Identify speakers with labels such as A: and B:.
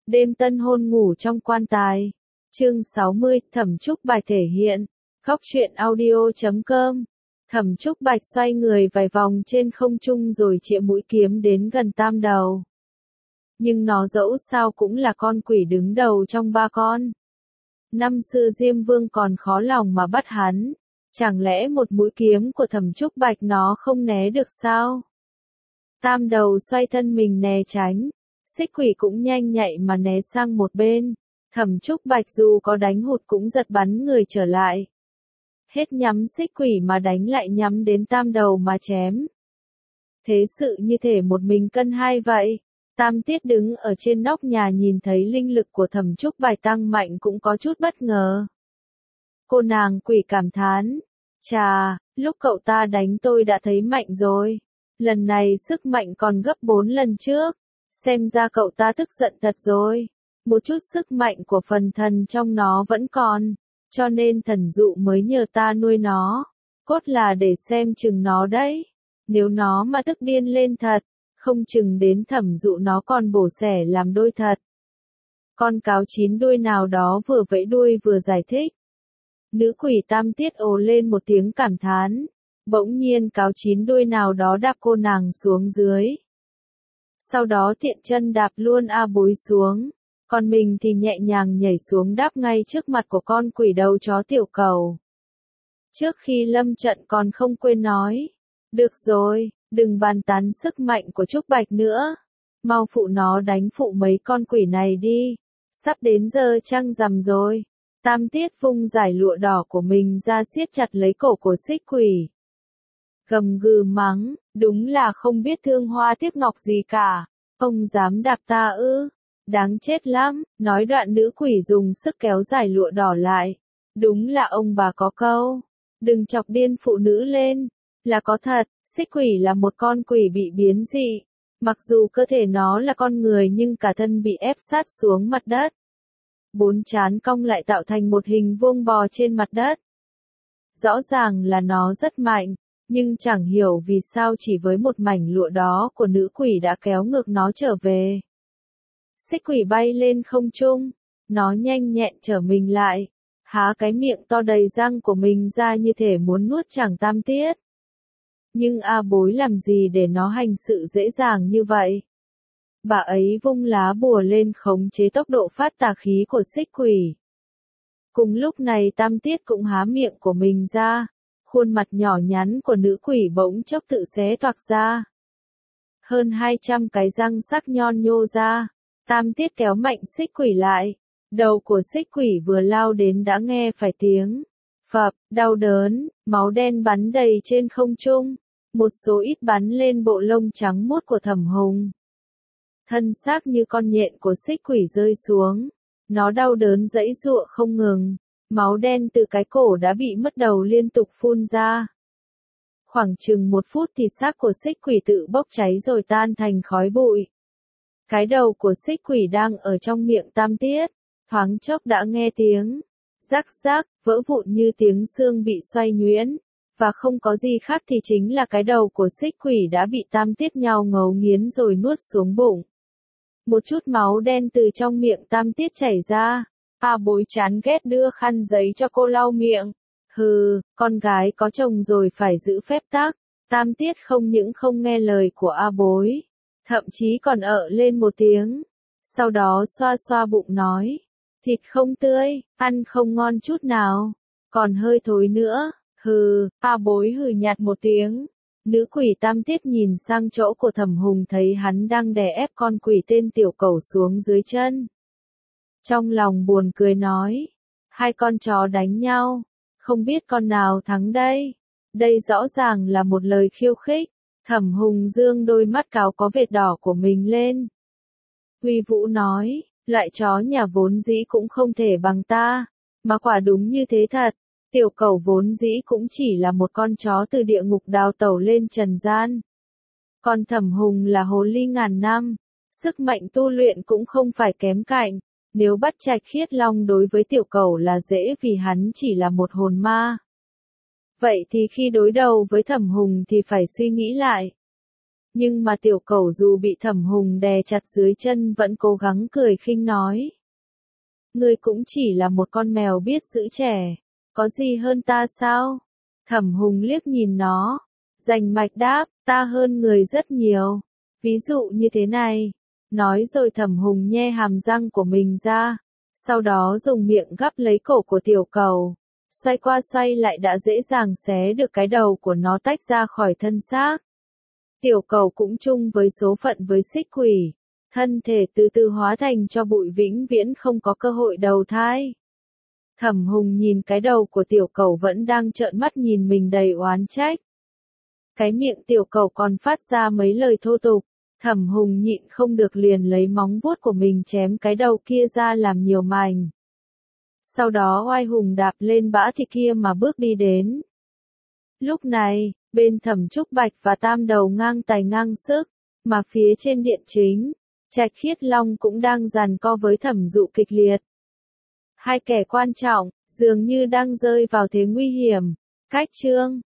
A: Đêm tân hôn ngủ trong quan tài. Chương 60, Thẩm Trúc Bạch thể hiện. Góc truyện audio.com. Thẩm Trúc Bạch xoay người vài vòng trên không trung rồi chĩa mũi kiếm đến gần Tam Đầu. Nhưng nó dẫu sao cũng là con quỷ đứng đầu trong ba con. Năm xưa Diêm Vương còn khó lòng mà bắt hắn. Chẳng lẽ một mũi kiếm của Thẩm Trúc Bạch nó không né được sao? Tam Đầu xoay thân mình né tránh. Xích quỷ cũng nhanh nhạy mà né sang một bên. Thẩm Trúc Bạch dù có đánh hụt cũng giật bắn người trở lại. Hết nhắm xích quỷ mà đánh lại nhắm đến Tam Đầu mà chém. Thế sự như thể một mình cân hai vậy. Tam Tiết đứng ở trên nóc nhà nhìn thấy linh lực của Thẩm Trúc Bạch tăng mạnh cũng có chút bất ngờ. Cô nàng quỷ cảm thán. Chà, lúc cậu ta đánh tôi đã thấy mạnh rồi. Lần này sức mạnh còn gấp 4 lần trước. Xem ra cậu ta tức giận thật rồi. Một chút sức mạnh của phần thần trong nó vẫn còn. Cho nên thần dụ mới nhờ ta nuôi nó. Cốt là để xem chừng nó đấy. Nếu nó mà tức điên lên thật, không chừng đến thẩm dụ nó còn bổ xẻ làm đôi thật. Con cáo chín đuôi nào đó vừa vẫy đuôi vừa giải thích. Nữ quỷ Tam Tiết ồ lên một tiếng cảm thán. Bỗng nhiên cáo chín đuôi nào đó đạp cô nàng xuống dưới. Sau đó tiện chân đạp luôn A Bối xuống. Còn mình thì nhẹ nhàng nhảy xuống đáp ngay trước mặt của con quỷ đầu chó Tiểu Cầu. Trước khi lâm trận còn không quên nói. Được rồi, đừng bàn tán sức mạnh của Trúc Bạch nữa. Mau phụ nó đánh phụ mấy con quỷ này đi. Sắp đến giờ trăng rằm rồi. Tam Tiết vung giải lụa đỏ của mình ra siết chặt lấy cổ của xích quỷ. Gầm gừ mắng, đúng là không biết thương hoa tiếc ngọc gì cả. Ông dám đạp ta ư? Đáng chết lắm, nói đoạn nữ quỷ dùng sức kéo giải lụa đỏ lại. Đúng là ông bà có câu. Đừng chọc điên phụ nữ lên. Là có thật, xích quỷ là một con quỷ bị biến dị. Mặc dù cơ thể nó là con người nhưng cả thân bị ép sát xuống mặt đất. Bốn trán cong lại tạo thành một hình vuông bò trên mặt đất. Rõ ràng là nó rất mạnh. Nhưng chẳng hiểu vì sao chỉ với một mảnh lụa đó của nữ quỷ đã kéo ngược nó trở về. Xích quỷ bay lên không trung, nó nhanh nhẹn trở mình lại, há cái miệng to đầy răng của mình ra như thể muốn nuốt chửng Tam Tiết. Nhưng A Bối làm gì để nó hành sự dễ dàng như vậy? Bà ấy vung lá bùa lên khống chế tốc độ phát tà khí của xích quỷ. Cùng lúc này Tam Tiết cũng há miệng của mình ra. Khuôn mặt nhỏ nhắn của nữ quỷ bỗng chốc tự xé toạc ra. Hơn 200 cái răng sắc nhọn nhô ra. Tam Tiết kéo mạnh xích quỷ lại. Đầu của xích quỷ vừa lao đến đã nghe phải tiếng phập, đau đớn, máu đen bắn đầy trên không trung. Một số ít bắn lên bộ lông trắng muốt của Thẩm Hùng. Thân xác như con nhện của xích quỷ rơi xuống. Nó đau đớn giãy giụa không ngừng. Máu đen từ cái cổ đã bị mất đầu liên tục phun ra. Khoảng chừng 1 phút thì xác của xích quỷ tự bốc cháy rồi tan thành khói bụi. Cái đầu của xích quỷ đang ở trong miệng Tam Tiết, thoáng chốc đã nghe tiếng rắc rắc, vỡ vụn như tiếng xương bị xoay nhuyễn, và không có gì khác thì chính là cái đầu của xích quỷ đã bị Tam Tiết nhào ngấu nghiến rồi nuốt xuống bụng. Một chút máu đen từ trong miệng Tam Tiết chảy ra. A Bối chán ghét đưa khăn giấy cho cô lau miệng. Hừ, con gái có chồng rồi phải giữ phép tắc. Tam Tiết không những không nghe lời của A Bối, thậm chí còn ợ lên một tiếng. Sau đó xoa xoa bụng nói, thịt không tươi, ăn không ngon chút nào, còn hơi thối nữa. Hừ, A Bối hừ nhạt một tiếng. Nữ quỷ Tam Tiết nhìn sang chỗ của Thẩm Hùng thấy hắn đang đè ép con quỷ tên Tiểu Cẩu xuống dưới chân. Trong lòng buồn cười nói, hai con chó đánh nhau, không biết con nào thắng đây. Đây rõ ràng là một lời khiêu khích. Thẩm Hùng dương đôi mắt cáo có vệt đỏ của mình lên. Huy Vũ nói, loại chó nhà vốn dĩ cũng không thể bằng ta, mà quả đúng như thế thật. Tiểu Cẩu vốn dĩ cũng chỉ là một con chó từ địa ngục đào tẩu lên trần gian. Còn Thẩm Hùng là hồ ly ngàn năm, sức mạnh tu luyện cũng không phải kém cạnh. Nếu bắt Trạch Khiết Long đối với Tiểu Cẩu là dễ vì hắn chỉ là một hồn ma. Vậy thì khi đối đầu với Thẩm Hùng thì phải suy nghĩ lại. Nhưng mà tiểu cẩu dù bị Thẩm Hùng đè chặt dưới chân vẫn cố gắng cười khinh nói. Ngươi cũng chỉ là một con mèo biết giữ trẻ, có gì hơn ta sao? Thẩm Hùng liếc nhìn nó, rành mạch đáp, ta hơn người rất nhiều. Ví dụ như thế này. Nói rồi Thẩm Hùng nhe hàm răng của mình ra, sau đó dùng miệng gắp lấy cổ của tiểu cẩu, xoay qua xoay lại đã dễ dàng xé được cái đầu của nó tách ra khỏi thân xác. Tiểu cẩu cũng chung với số phận với xích quỷ, thân thể từ từ hóa thành cho bụi vĩnh viễn không có cơ hội đầu thai. Thẩm Hùng nhìn cái đầu của tiểu cẩu vẫn đang trợn mắt nhìn mình đầy oán trách. Cái miệng tiểu cẩu còn phát ra mấy lời thô tục. Thẩm Hùng nhịn không được liền lấy móng vuốt của mình chém cái đầu kia ra làm nhiều mảnh. Sau đó oai hùng đạp lên bã thịt kia mà bước đi đến. Lúc này, bên Thẩm Trúc Bạch và Tam Đầu ngang tài ngang sức, mà phía trên điện chính, Trạch Khiết Long cũng đang giằng co với Thẩm Dụ kịch liệt. Hai kẻ quan trọng, dường như đang rơi vào thế nguy hiểm. Cách chương